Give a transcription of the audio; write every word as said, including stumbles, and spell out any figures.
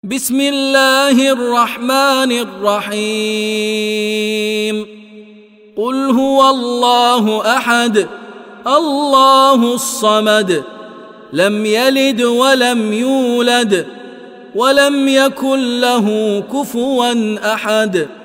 بسم الله الرحمن الرحيم قل هو الله أحد الله الصمد لم يلد ولم يولد ولم يكن له كفوا أحد